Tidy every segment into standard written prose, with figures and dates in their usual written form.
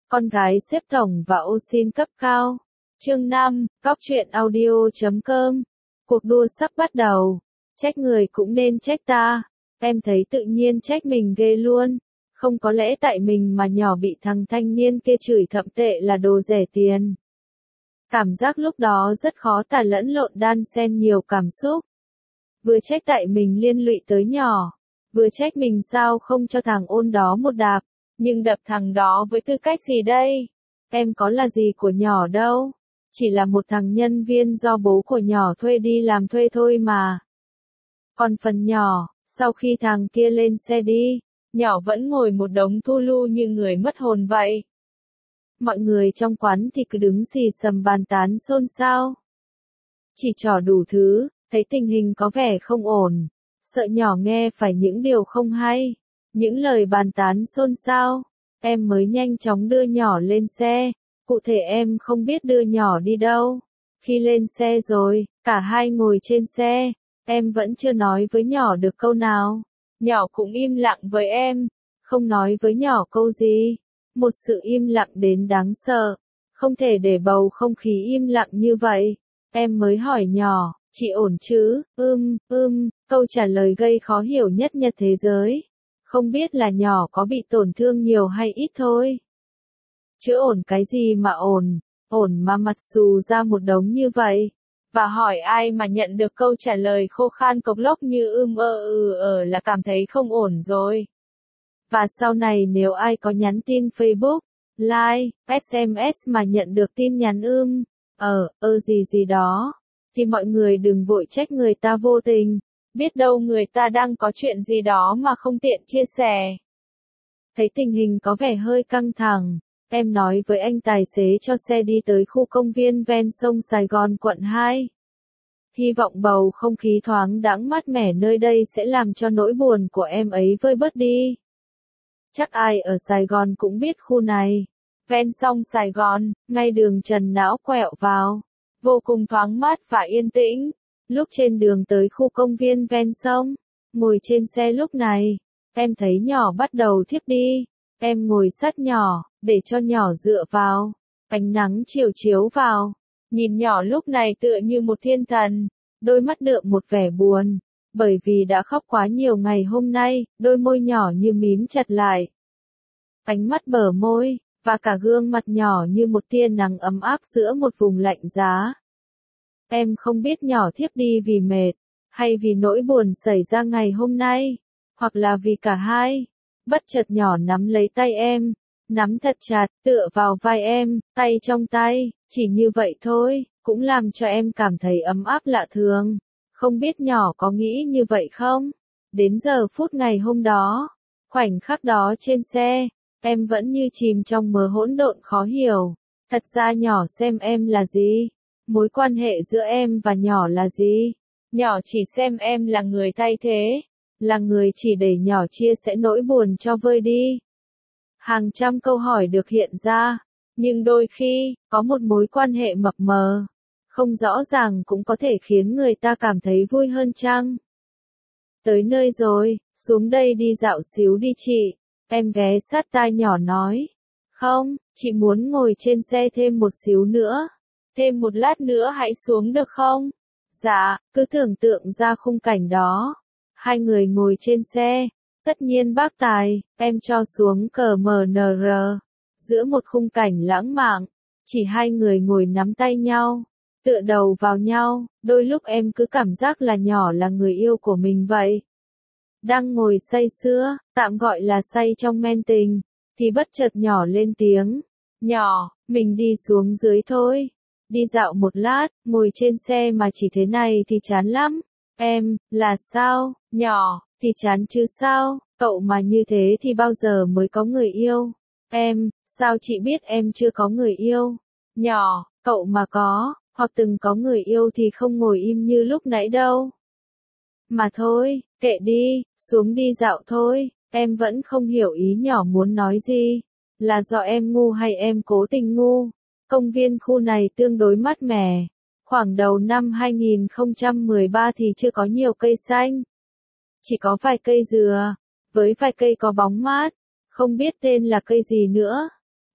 Con gái xếp tổng và ô xin cấp cao. Chương 5, Cóc truyện audio.com. Cuộc đua sắp bắt đầu. Trách người cũng nên trách ta. Em thấy tự nhiên trách mình ghê luôn. Không có lẽ tại mình mà nhỏ bị thằng thanh niên kia chửi thậm tệ là đồ rẻ tiền. Cảm giác lúc đó rất khó tả lẫn lộn đan xen nhiều cảm xúc. Vừa trách tại mình liên lụy tới nhỏ. Vừa trách mình sao không cho thằng ôn đó một đạp. Nhưng đập thằng đó với tư cách gì đây? Em có là gì của nhỏ đâu. Chỉ là một thằng nhân viên do bố của nhỏ thuê đi làm thuê thôi mà. Còn phần nhỏ, sau khi thằng kia lên xe đi, nhỏ vẫn ngồi một đống thu lu như người mất hồn vậy. Mọi người trong quán thì cứ đứng xì xầm bàn tán xôn xao. Chỉ trò đủ thứ, thấy tình hình có vẻ không ổn. Sợ nhỏ nghe phải những điều không hay. Những lời bàn tán xôn xao. Em mới nhanh chóng đưa nhỏ lên xe. Cụ thể em không biết đưa nhỏ đi đâu. Khi lên xe rồi, cả hai ngồi trên xe. Em vẫn chưa nói với nhỏ được câu nào. Nhỏ cũng im lặng với em. Không nói với nhỏ câu gì. Một sự im lặng đến đáng sợ. Không thể để bầu không khí im lặng như vậy. Em mới hỏi nhỏ, chị ổn chứ? Câu trả lời gây khó hiểu nhất thế giới. Không biết là nhỏ có bị tổn thương nhiều hay ít thôi. Chứ ổn cái gì mà ổn mà mặt xù ra một đống như vậy. Và hỏi ai mà nhận được câu trả lời khô khan cộc lốc như là cảm thấy không ổn rồi. Và sau này nếu ai có nhắn tin Facebook, like, SMS mà nhận được tin nhắn gì đó, thì mọi người đừng vội trách người ta vô tình. Biết đâu người ta đang có chuyện gì đó mà không tiện chia sẻ. Thấy tình hình có vẻ hơi căng thẳng, em nói với anh tài xế cho xe đi tới khu công viên ven sông Sài Gòn quận 2. Hy vọng bầu không khí thoáng đãng mát mẻ nơi đây sẽ làm cho nỗi buồn của em ấy vơi bớt đi. Chắc ai ở Sài Gòn cũng biết khu này. Ven sông Sài Gòn, ngay đường Trần Não quẹo vào. Vô cùng thoáng mát và yên tĩnh. Lúc trên đường tới khu công viên ven sông, ngồi trên xe lúc này, em thấy nhỏ bắt đầu thiếp đi. Em ngồi sát nhỏ, để cho nhỏ dựa vào. Ánh nắng chiều chiếu vào. Nhìn nhỏ lúc này tựa như một thiên thần. Đôi mắt đượm một vẻ buồn. Bởi vì đã khóc quá nhiều ngày hôm nay, đôi môi nhỏ như mím chặt lại. Ánh mắt bờ môi, và cả gương mặt nhỏ như một tia nắng ấm áp giữa một vùng lạnh giá. Em không biết nhỏ thiếp đi vì mệt, hay vì nỗi buồn xảy ra ngày hôm nay, hoặc là vì cả hai. Bất chợt nhỏ nắm lấy tay em, nắm thật chặt, tựa vào vai em, tay trong tay, chỉ như vậy thôi, cũng làm cho em cảm thấy ấm áp lạ thường. Không biết nhỏ có nghĩ như vậy không? Đến giờ phút ngày hôm đó, khoảnh khắc đó trên xe, em vẫn như chìm trong mớ hỗn độn khó hiểu. Thật ra nhỏ xem em là gì? Mối quan hệ giữa em và nhỏ là gì? Nhỏ chỉ xem em là người thay thế, là người chỉ để nhỏ chia sẻ nỗi buồn cho vơi đi. Hàng trăm câu hỏi được hiện ra, nhưng đôi khi, có một mối quan hệ mập mờ, không rõ ràng cũng có thể khiến người ta cảm thấy vui hơn chăng? Tới nơi rồi, xuống đây đi dạo xíu đi chị. Em ghé sát tai nhỏ nói. Không, chị muốn ngồi trên xe thêm một xíu nữa. Thêm một lát nữa hãy xuống được không? Dạ, cứ tưởng tượng ra khung cảnh đó. Hai người ngồi trên xe. Tất nhiên bác Tài, em cho xuống CMNR. Giữa một khung cảnh lãng mạn, chỉ hai người ngồi nắm tay nhau, tựa đầu vào nhau. Đôi lúc em cứ cảm giác là nhỏ là người yêu của mình vậy. Đang ngồi say sưa, tạm gọi là say trong men tình, thì bất chợt nhỏ lên tiếng. Nhỏ, mình đi xuống dưới thôi. Đi dạo một lát, ngồi trên xe mà chỉ thế này thì chán lắm. Em, là sao? Nhỏ, thì chán chứ sao? Cậu mà như thế thì bao giờ mới có người yêu? Em, sao chị biết em chưa có người yêu? Nhỏ, cậu mà có, hoặc từng có người yêu thì không ngồi im như lúc nãy đâu. Mà thôi, kệ đi, xuống đi dạo thôi. Em vẫn không hiểu ý nhỏ muốn nói gì. Là do em ngu hay em cố tình ngu? Công viên khu này tương đối mát mẻ. Khoảng đầu năm 2013 thì chưa có nhiều cây xanh. Chỉ có vài cây dừa, với vài cây có bóng mát. Không biết tên là cây gì nữa.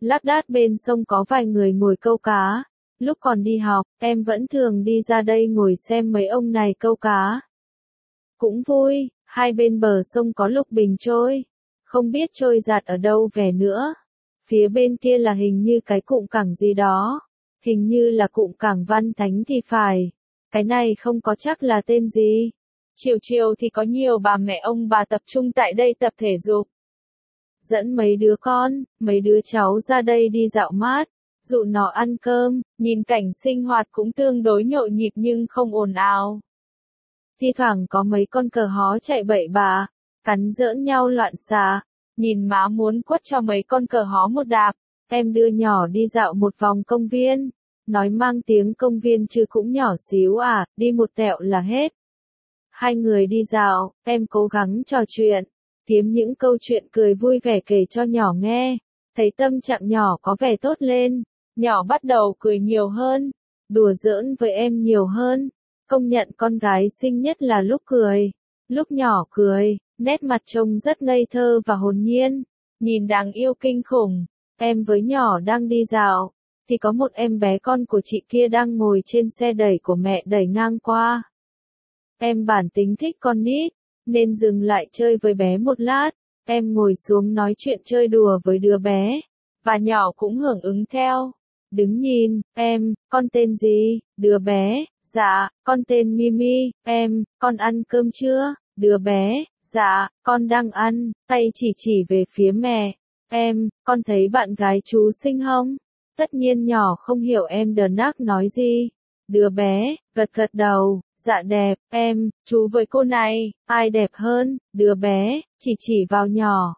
Lác đác bên sông có vài người ngồi câu cá. Lúc còn đi học, em vẫn thường đi ra đây ngồi xem mấy ông này câu cá. Cũng vui, hai bên bờ sông có lục bình trôi. Không biết trôi giạt ở đâu về nữa. Phía bên kia là hình như cái cụm cảng gì đó. Hình như là cụm cảng Văn Thánh thì phải. Cái này không có chắc là tên gì. Chiều chiều thì có nhiều bà mẹ ông bà tập trung tại đây tập thể dục. Dẫn mấy đứa con, mấy đứa cháu ra đây đi dạo mát, dụ nó ăn cơm, nhìn cảnh sinh hoạt cũng tương đối nhộn nhịp nhưng không ồn ào. Thi thoảng có mấy con cờ hó chạy bậy bạ, cắn giỡn nhau loạn xạ, nhìn má muốn quất cho mấy con cờ hó một đạp. Em đưa nhỏ đi dạo một vòng công viên, nói mang tiếng công viên chứ cũng nhỏ xíu à, đi một tẹo là hết. Hai người đi dạo, em cố gắng trò chuyện, kiếm những câu chuyện cười vui vẻ kể cho nhỏ nghe, thấy tâm trạng nhỏ có vẻ tốt lên, nhỏ bắt đầu cười nhiều hơn, đùa giỡn với em nhiều hơn. Công nhận con gái xinh nhất là lúc nhỏ cười, nét mặt trông rất ngây thơ và hồn nhiên, nhìn đáng yêu kinh khủng. Em với nhỏ đang đi dạo, thì có một em bé con của chị kia đang ngồi trên xe đẩy của mẹ đẩy ngang qua. Em bản tính thích con nít, nên dừng lại chơi với bé một lát, em ngồi xuống nói chuyện chơi đùa với đứa bé, và nhỏ cũng hưởng ứng theo. Đứng nhìn, em, con tên gì? Đứa bé, dạ, con tên Mimi. Em, con ăn cơm chưa? Đứa bé, dạ, con đang ăn, tay chỉ về phía mẹ. Em, con thấy bạn gái chú xinh không? Tất nhiên nhỏ không hiểu em đờ nác nói gì. Đứa bé, gật gật đầu, dạ đẹp. Em, chú với cô này, ai đẹp hơn? Đứa bé, chỉ vào nhỏ,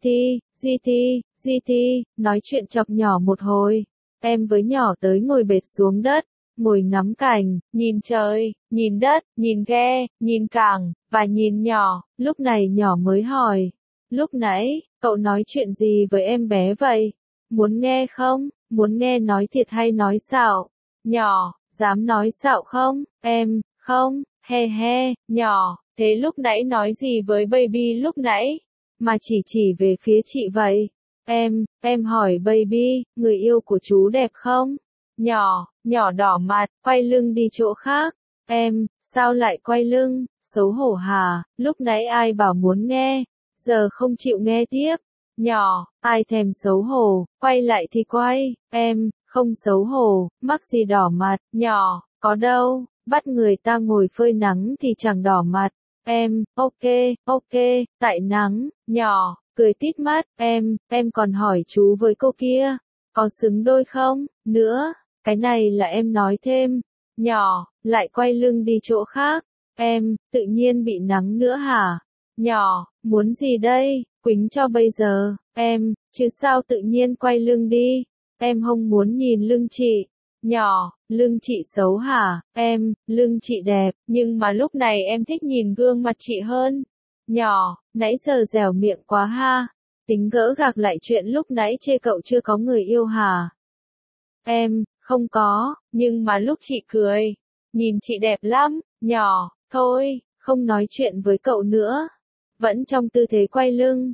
GT, nói chuyện chọc nhỏ một hồi. Em với nhỏ tới ngồi bệt xuống đất, ngồi ngắm cảnh, nhìn trời, nhìn đất, nhìn ghe, nhìn cảng, và nhìn nhỏ. Lúc này nhỏ mới hỏi, lúc nãy, cậu nói chuyện gì với em bé vậy? Muốn nghe không? Muốn nghe nói thiệt hay nói xạo? Nhỏ, dám nói xạo không? Em, không, he, nhỏ, thế lúc nãy nói gì với baby lúc nãy? Mà chỉ về phía chị vậy. Em hỏi baby, người yêu của chú đẹp không? Nhỏ đỏ mặt, quay lưng đi chỗ khác. Em, sao lại quay lưng? Xấu hổ hả? Lúc nãy ai bảo muốn nghe? Giờ không chịu nghe tiếp. Nhỏ, ai thèm xấu hổ, quay lại thì quay. Em, không xấu hổ, mắc gì đỏ mặt. Nhỏ, có đâu, bắt người ta ngồi phơi nắng thì chẳng đỏ mặt. Em, ok, tại nắng. Nhỏ, cười tít mắt. Em còn hỏi chú với cô kia, có xứng đôi không? Nữa, cái này là em nói thêm. Nhỏ, lại quay lưng đi chỗ khác. Em, tự nhiên bị nắng nữa hả? Nhỏ, muốn gì đây? Quýnh cho bây giờ. Em, chứ sao tự nhiên quay lưng đi? Em không muốn nhìn lưng chị. Nhỏ, lưng chị xấu hả? Em, lưng chị đẹp, nhưng mà lúc này em thích nhìn gương mặt chị hơn. Nhỏ, nãy giờ dẻo miệng quá ha. Tính gỡ gạc lại chuyện lúc nãy chê cậu chưa có người yêu hả? Em, không có, nhưng mà lúc chị cười, nhìn chị đẹp lắm. Nhỏ, thôi, không nói chuyện với cậu nữa. Vẫn trong tư thế quay lưng.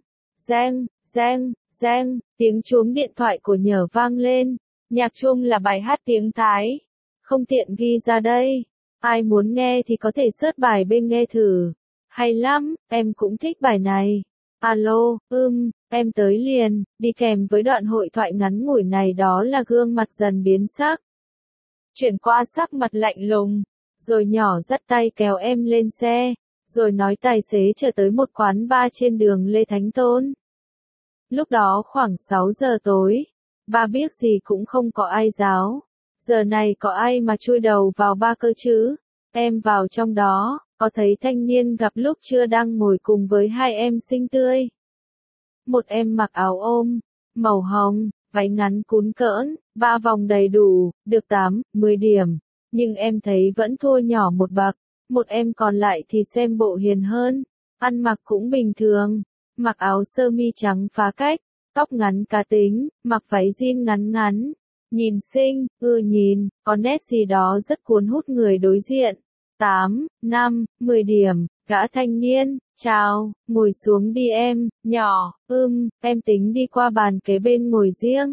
Reng, tiếng chuông điện thoại của nhở vang lên. Nhạc chuông là bài hát tiếng Thái. Không tiện ghi ra đây. Ai muốn nghe thì có thể search bài bên nghe thử. Hay lắm, em cũng thích bài này. Alo, em tới liền. Đi kèm với đoạn hội thoại ngắn ngủi này đó là gương mặt dần biến sắc. Chuyển qua sắc mặt lạnh lùng. Rồi nhỏ dắt tay kéo em lên xe. Rồi nói tài xế chở tới một quán bar trên đường Lê Thánh Tôn. Lúc đó khoảng 6 giờ tối. Ba biết gì cũng không có ai giáo. Giờ này có ai mà chui đầu vào ba cơ chứ? Em vào trong đó, có thấy thanh niên gặp lúc trưa đang ngồi cùng với hai em xinh tươi. Một em mặc áo ôm, màu hồng, váy ngắn cún cỡn, 3 vòng đầy đủ, được 8, 10 điểm. Nhưng em thấy vẫn thua nhỏ một bậc. Một em còn lại thì xem bộ hiền hơn, ăn mặc cũng bình thường, mặc áo sơ mi trắng phá cách, tóc ngắn cá tính, mặc váy jean ngắn ngắn, nhìn xinh, nhìn, có nét gì đó rất cuốn hút người đối diện. 8, 5, 10 điểm, gã thanh niên, chào, ngồi xuống đi em, nhỏ, em tính đi qua bàn kế bên ngồi riêng.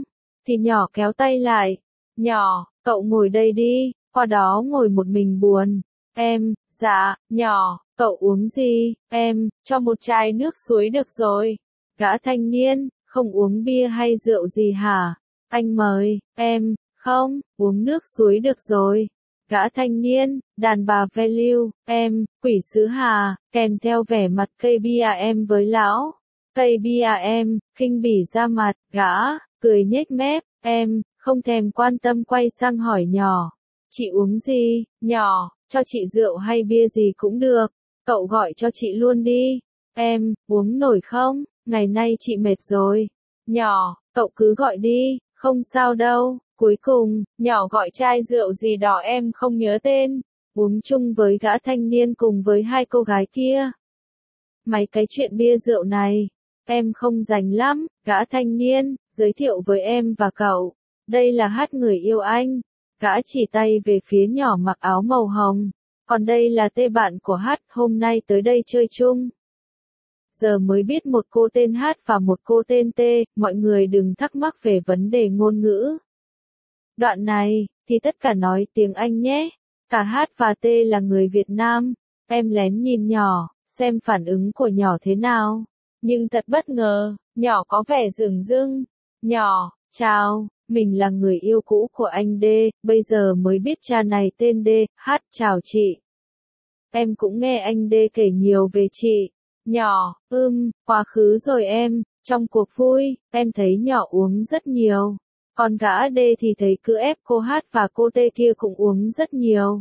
Thì nhỏ kéo tay lại. Nhỏ, cậu ngồi đây đi, qua đó ngồi một mình buồn. Em, dạ, nhỏ, cậu uống gì? Em, cho một chai nước suối được rồi. Gã thanh niên, không uống bia hay rượu gì hả? Anh mời, em, không, uống nước suối được rồi. Gã thanh niên, đàn bà value, em, quỷ sứ hà, kèm theo vẻ mặt cây bia em với lão. Cây bia em, khinh bỉ ra mặt, gã, cười nhếch mép, em, không thèm quan tâm quay sang hỏi nhỏ. Chị uống gì, nhỏ, cho chị rượu hay bia gì cũng được, cậu gọi cho chị luôn đi. Em, uống nổi không, ngày nay chị mệt rồi. Nhỏ, cậu cứ gọi đi, không sao đâu. Cuối cùng, nhỏ gọi chai rượu gì đó em không nhớ tên, uống chung với gã thanh niên cùng với hai cô gái kia. Mấy cái chuyện bia rượu này, em không rành lắm, gã thanh niên, giới thiệu với em và cậu. Đây là Hát người yêu anh. Gã chỉ tay về phía nhỏ mặc áo màu hồng. Còn đây là tê bạn của Hát, hôm nay tới đây chơi chung. Giờ mới biết một cô tên Hát và một cô tên Tê, mọi người đừng thắc mắc về vấn đề ngôn ngữ. Đoạn này, thì tất cả nói tiếng Anh nhé. Cả Hát và Tê là người Việt Nam. Em lén nhìn nhỏ, xem phản ứng của nhỏ thế nào. Nhưng thật bất ngờ, nhỏ có vẻ dửng dưng. Nhỏ, chào, mình là người yêu cũ của anh D, bây giờ mới biết cha này tên D, Hát, chào chị. Em cũng nghe anh D kể nhiều về chị. Nhỏ, quá khứ rồi em, trong cuộc vui, em thấy nhỏ uống rất nhiều. Còn gã D thì thấy cứ ép cô Hát và cô T kia cũng uống rất nhiều.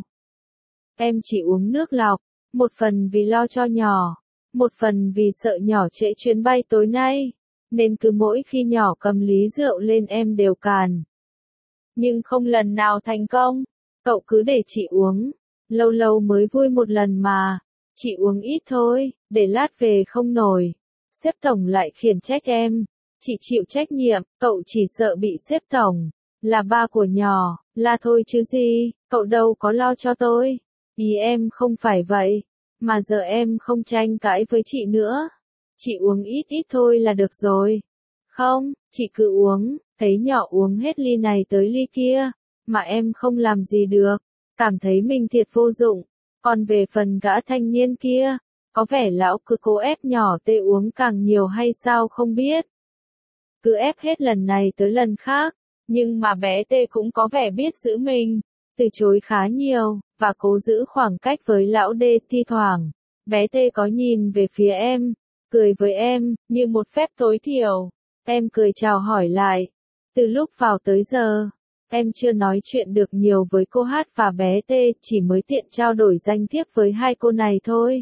Em chỉ uống nước lọc, một phần vì lo cho nhỏ, một phần vì sợ nhỏ trễ chuyến bay tối nay, nên cứ mỗi khi nhỏ cầm ly rượu lên em đều càn. Nhưng không lần nào thành công, cậu cứ để chị uống, lâu lâu mới vui một lần mà, chị uống ít thôi, để lát về không nổi. Sếp tổng lại khiển trách em. Chị chịu trách nhiệm, cậu chỉ sợ bị sếp tổng, là ba của nhỏ, là thôi chứ gì, cậu đâu có lo cho tôi. Ý em không phải vậy, mà giờ em không tranh cãi với chị nữa. Chị uống ít ít thôi là được rồi. Không, chị cứ uống, thấy nhỏ uống hết ly này tới ly kia, mà em không làm gì được, cảm thấy mình thiệt vô dụng. Còn về phần gã thanh niên kia, có vẻ lão cứ cố ép nhỏ Tê uống càng nhiều hay sao không biết. Cứ ép hết lần này tới lần khác, nhưng mà bé Tê cũng có vẻ biết giữ mình, từ chối khá nhiều, và cố giữ khoảng cách với lão D. Thi thoảng, bé Tê có nhìn về phía em, cười với em, như một phép tối thiểu. Em cười chào hỏi lại. Từ lúc vào tới giờ, em chưa nói chuyện được nhiều với cô Hát và bé Tê, chỉ mới tiện trao đổi danh thiếp với hai cô này thôi.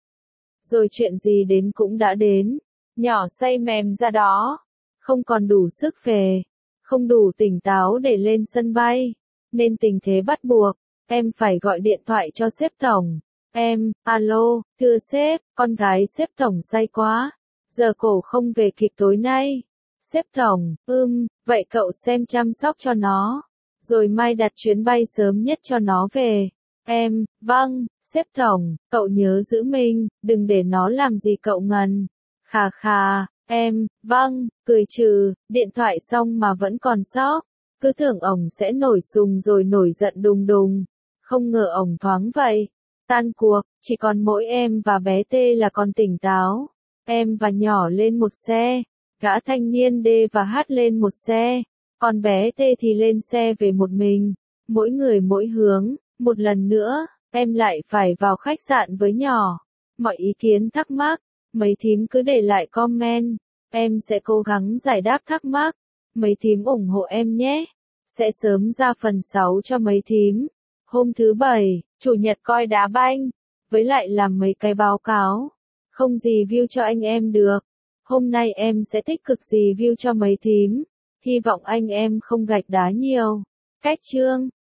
Rồi chuyện gì đến cũng đã đến, nhỏ say mềm ra đó. Không còn đủ sức về, không đủ tỉnh táo để lên sân bay, nên tình thế bắt buộc, em phải gọi điện thoại cho sếp tổng. Em, alo, thưa sếp, con gái sếp tổng say quá, giờ cổ không về kịp tối nay. Sếp tổng, vậy cậu xem chăm sóc cho nó, rồi mai đặt chuyến bay sớm nhất cho nó về. Em, vâng, sếp tổng, cậu nhớ giữ mình, đừng để nó làm gì cậu ngần. Khà khà. Em, vâng, cười trừ, điện thoại xong mà vẫn còn sót, cứ tưởng ổng sẽ nổi sùng rồi nổi giận đùng đùng, không ngờ ổng thoáng vậy. Tan cuộc, chỉ còn mỗi em và bé T là còn tỉnh táo. Em và nhỏ lên một xe, gã thanh niên D và H lên một xe, còn bé T thì lên xe về một mình, mỗi người mỗi hướng. Một lần nữa, em lại phải vào khách sạn với nhỏ. Mọi ý kiến thắc mắc, mấy thím cứ để lại comment, em sẽ cố gắng giải đáp thắc mắc. Mấy thím ủng hộ em nhé. Sẽ sớm ra phần 6 cho mấy thím. Hôm thứ Bảy, Chủ nhật coi đá banh, với lại làm mấy cái báo cáo. Không gì view cho anh em được. Hôm nay em sẽ tích cực gì view cho mấy thím. Hy vọng anh em không gạch đá nhiều. Cách chương